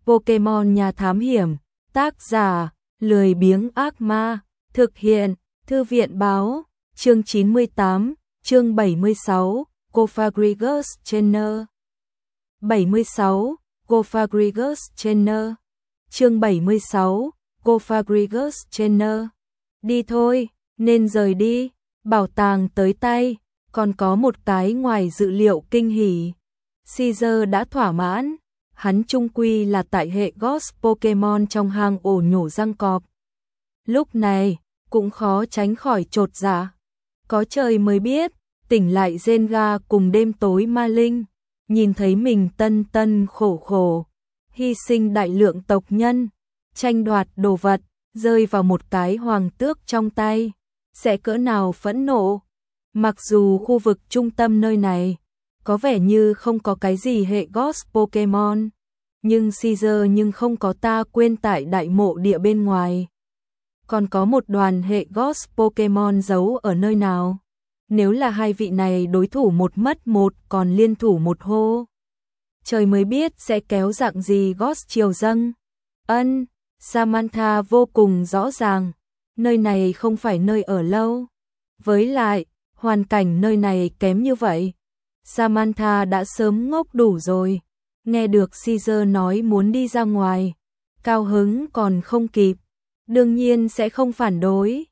Pokemon nhà thám hiểm, tác giả, lười biếng ác ma, thực hiện, thư viện báo, chương 98, chương 76, Cofagrigus Trainer. 76, Cofagrigus Trainer. Chương 76, Cofagrigus Trainer. Đi thôi, nên rời đi, bảo tàng tới tay, còn có một cái ngoài dự liệu kinh hỉ. Caesar đã thỏa mãn, hắn chung quy là tại hệ Ghost Pokemon trong hang ổ nhổ răng cọp. Lúc này, cũng khó tránh khỏi chột dạ. Có trời mới biết, tỉnh lại Gengar cùng đêm tối ma linh, nhìn thấy mình tân tân khổ khổ, hy sinh đại lượng tộc nhân, tranh đoạt đồ vật, rơi vào một cái hoàng tước trong tay, sẽ cỡ nào phẫn nộ. Mặc dù khu vực trung tâm nơi này có vẻ như không có cái gì hệ Ghost Pokemon, nhưng Caesar không có ta quên tại đại mộ địa bên ngoài. Còn có một đoàn hệ Ghost Pokemon giấu ở nơi nào? Nếu là hai vị này đối thủ một mất một còn liên thủ một hô, trời mới biết sẽ kéo dạng gì Ghost triều dâng. Samantha vô cùng rõ ràng, nơi này không phải nơi ở lâu. Với lại, hoàn cảnh nơi này kém như vậy, Samantha đã sớm ngốc đủ rồi. Nghe được Caesar nói muốn đi ra ngoài, cao hứng còn không kịp, đương nhiên sẽ không phản đối.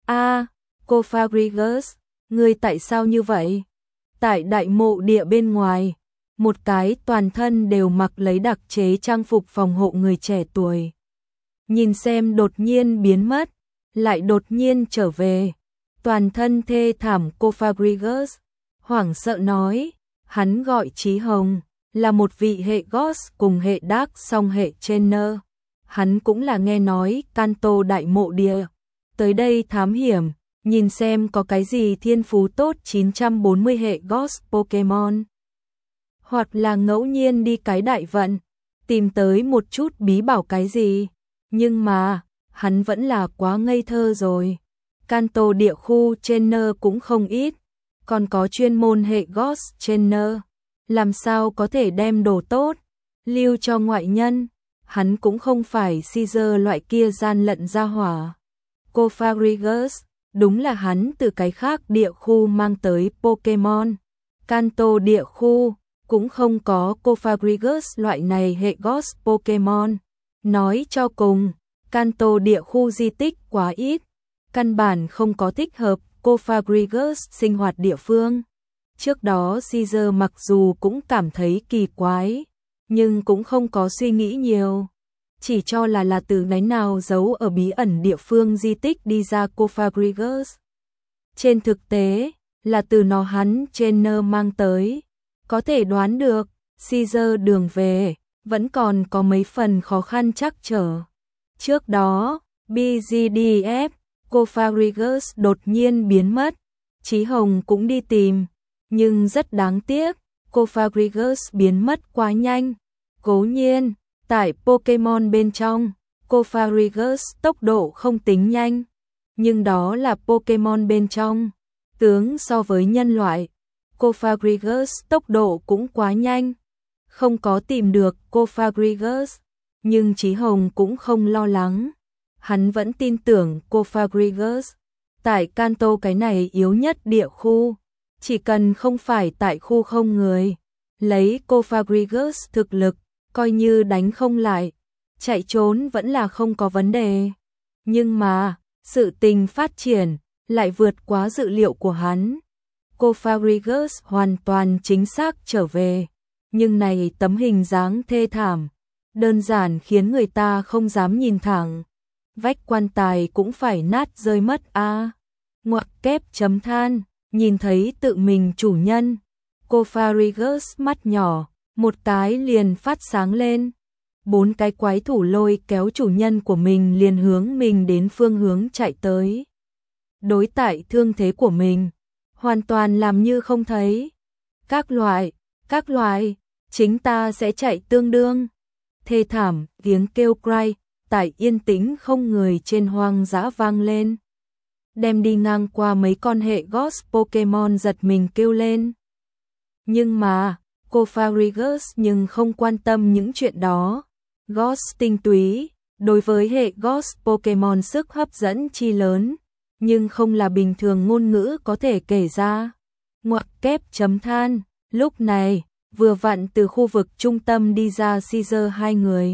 Cofagrigus, ngươi tại sao như vậy? Tại đại mộ địa bên ngoài, một cái toàn thân đều mặc lấy đặc chế trang phục phòng hộ người trẻ tuổi. Nhìn xem đột nhiên biến mất, lại đột nhiên trở về, toàn thân thê thảm Cofagrigus, hoảng sợ nói, hắn gọi Chí Hồng, là một vị hệ Ghost cùng hệ Dark song hệ Trainer. Hắn cũng là nghe nói Kanto đại mộ địa, tới đây thám hiểm, nhìn xem có cái gì thiên phú tốt 940 hệ Ghost Pokemon. Hoặc là ngẫu nhiên đi cái đại vận, tìm tới một chút bí bảo cái gì. Nhưng mà, hắn vẫn là quá ngây thơ rồi. Kanto địa khu Trainer cũng không ít, còn có chuyên môn hệ Ghost Trainer. Làm sao có thể đem đồ tốt lưu cho ngoại nhân? Hắn cũng không phải Caesar loại kia gian lận ra hỏa. Cofagrigus, đúng là hắn từ cái khác địa khu mang tới Pokemon. Kanto địa khu cũng không có Cofagrigus loại này hệ Ghost Pokemon. Nói cho cùng, Kanto địa khu di tích quá ít, căn bản không có thích hợp Cofagrigus sinh hoạt địa phương. Trước đó Caesar mặc dù cũng cảm thấy kỳ quái, nhưng cũng không có suy nghĩ nhiều, chỉ cho là từ cái nào giấu ở bí ẩn địa phương di tích đi ra Cofagrigus. Trên thực tế, là từ nó hắn Trainer mang tới. Có thể đoán được, Caesar đường về vẫn còn có mấy phần khó khăn trắc trở. Trước đó, BGDF, Cofagrigus đột nhiên biến mất, Chí Hồng cũng đi tìm, nhưng rất đáng tiếc, Cofagrigus biến mất quá nhanh. Cố nhiên, tại Pokemon bên trong, Cofagrigus tốc độ không tính nhanh, nhưng đó là Pokemon bên trong. Tướng so với nhân loại, Cofagrigus tốc độ cũng quá nhanh. Không có tìm được Cofagrigus, nhưng Chí Hồng cũng không lo lắng. Hắn vẫn tin tưởng Cofagrigus. Tại Kanto cái này yếu nhất địa khu, chỉ cần không phải tại khu không người, lấy Cofagrigus thực lực, coi như đánh không lại, chạy trốn vẫn là không có vấn đề. Nhưng mà, sự tình phát triển lại vượt quá dự liệu của hắn. Cofagrigus hoàn toàn chính xác trở về, nhưng này tấm hình dáng thê thảm, đơn giản khiến người ta không dám nhìn thẳng. Vách quan tài cũng phải nát rơi mất Ngoặc kép chấm than, nhìn thấy tự mình chủ nhân, Cofagrigus mắt nhỏ, một cái liền phát sáng lên. 4 cái quái thủ lôi kéo chủ nhân của mình liền hướng mình đến phương hướng chạy tới. Đối tại thương thế của mình, hoàn toàn làm như không thấy. Các loại, chính ta sẽ chạy tương đương. Thê thảm, tiếng kêu cry, tại yên tĩnh không người trên hoang dã vang lên. Đem đi ngang qua mấy con hệ Ghost Pokemon giật mình kêu lên. Nhưng mà, Cofagrigus không quan tâm những chuyện đó. Ghost tinh túy, đối với hệ Ghost Pokemon sức hấp dẫn chi lớn, nhưng không là bình thường ngôn ngữ có thể kể ra. Ngoặc kép chấm than, lúc này, vừa vặn từ khu vực trung tâm đi ra Caesar hai người.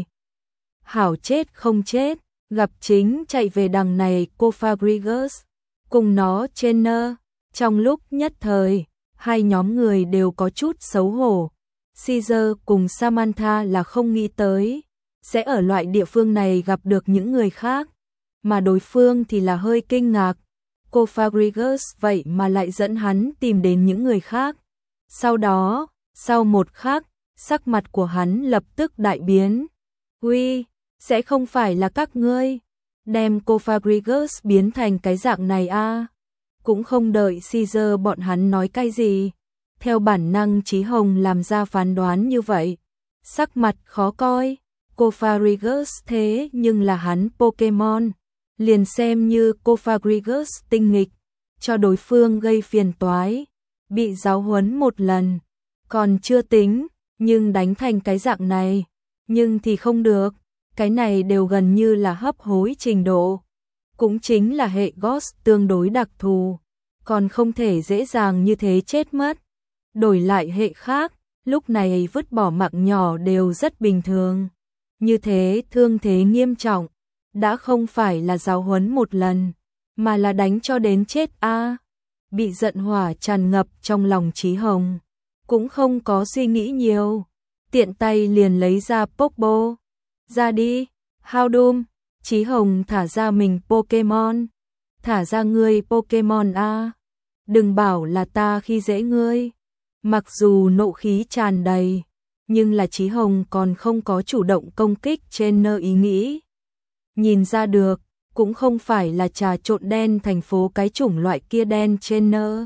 Hảo chết không chết, gặp chính chạy về đằng này cô Fabregas, cùng nó trainer, trong lúc nhất thời, hai nhóm người đều có chút xấu hổ. Caesar cùng Samantha là không nghĩ tới, sẽ ở loại địa phương này gặp được những người khác, mà đối phương thì là hơi kinh ngạc. Cô Fabregas vậy mà lại dẫn hắn tìm đến những người khác. Sau đó, sau một khắc, sắc mặt của hắn lập tức đại biến. Uy, sẽ không phải là các ngươi đem cô Fabregas biến thành cái dạng này à? Cũng không đợi Caesar bọn hắn nói cái gì. Theo bản năng Chí Hồng làm ra phán đoán như vậy. Sắc mặt khó coi, cô Fabregas thế nhưng là hắn Pokemon. Liền xem như cô Fabregas tinh nghịch, cho đối phương gây phiền toái, bị giáo huấn một lần, còn chưa tính, nhưng đánh thành cái dạng này, nhưng thì không được, cái này đều gần như là hấp hối trình độ. Cũng chính là hệ Ghost tương đối đặc thù, còn không thể dễ dàng như thế chết mất. Đổi lại hệ khác, lúc này vứt bỏ mạng nhỏ đều rất bình thường. Như thế thương thế nghiêm trọng, đã không phải là giáo huấn một lần, mà là đánh cho đến chết a. Bị giận hỏa tràn ngập trong lòng Chí Hồng, cũng không có suy nghĩ nhiều, tiện tay liền lấy ra Pokeball. Ra đi, Houndoom. Chí Hồng thả ra mình Pokemon. Thả ra ngươi Pokemon a. Đừng bảo là ta khi dễ ngươi. Mặc dù nộ khí tràn đầy, nhưng là Chí Hồng còn không có chủ động công kích trainer ý nghĩ. Nhìn ra được, cũng không phải là trà trộn đen thành phố cái chủng loại kia đen trainer.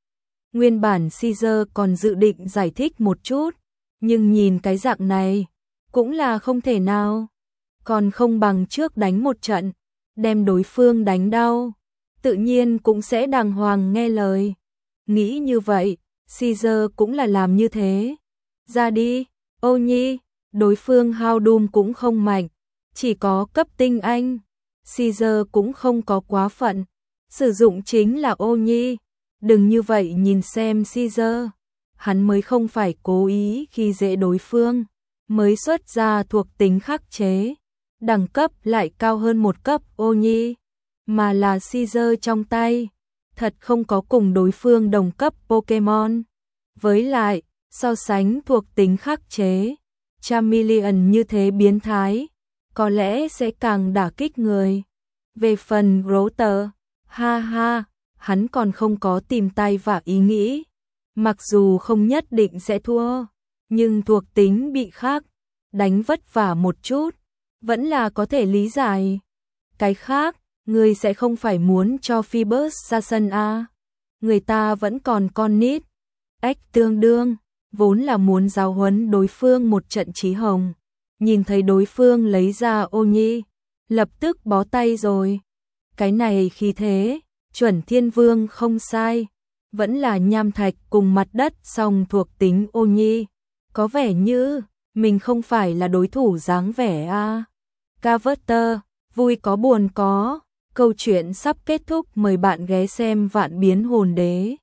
Nguyên bản Caesar còn dự định giải thích một chút, nhưng nhìn cái dạng này, cũng là không thể nào. Còn không bằng trước đánh một trận, đem đối phương đánh đau, tự nhiên cũng sẽ đàng hoàng nghe lời. Nghĩ như vậy, Caesar cũng là làm như thế. Ra đi, ô nhi, đối phương Houndoom cũng không mạnh, chỉ có cấp tinh anh. Caesar cũng không có quá phận, sử dụng chính là ô nhi. Đừng như vậy nhìn xem Caesar, hắn mới không phải cố ý khi dễ đối phương, mới xuất ra thuộc tính khắc chế, đẳng cấp lại cao hơn một cấp ô nhi, mà là Caesar trong tay, thật không có cùng đối phương đồng cấp Pokemon. Với lại, so sánh thuộc tính khắc chế, Charmeleon như thế biến thái, có lẽ sẽ càng đả kích người. Về phần Grotter, ha ha, hắn còn không có tìm tay và ý nghĩ. Mặc dù không nhất định sẽ thua, nhưng thuộc tính bị khác, đánh vất vả một chút, vẫn là có thể lý giải. Cái khác, người sẽ không phải muốn cho Phoebus ra sân a? Người ta vẫn còn con nít. Ếch tương đương, vốn là muốn giáo huấn đối phương một trận. Chí Hồng nhìn thấy đối phương lấy ra ô nhi, lập tức bó tay rồi. Cái này khi thế, chuẩn thiên vương không sai, vẫn là nham thạch cùng mặt đất song thuộc tính ô nhi, có vẻ như mình không phải là đối thủ dáng vẻ a. Carver, vui có buồn có, câu chuyện sắp kết thúc, mời bạn ghé xem Vạn Biến Hồn Đế.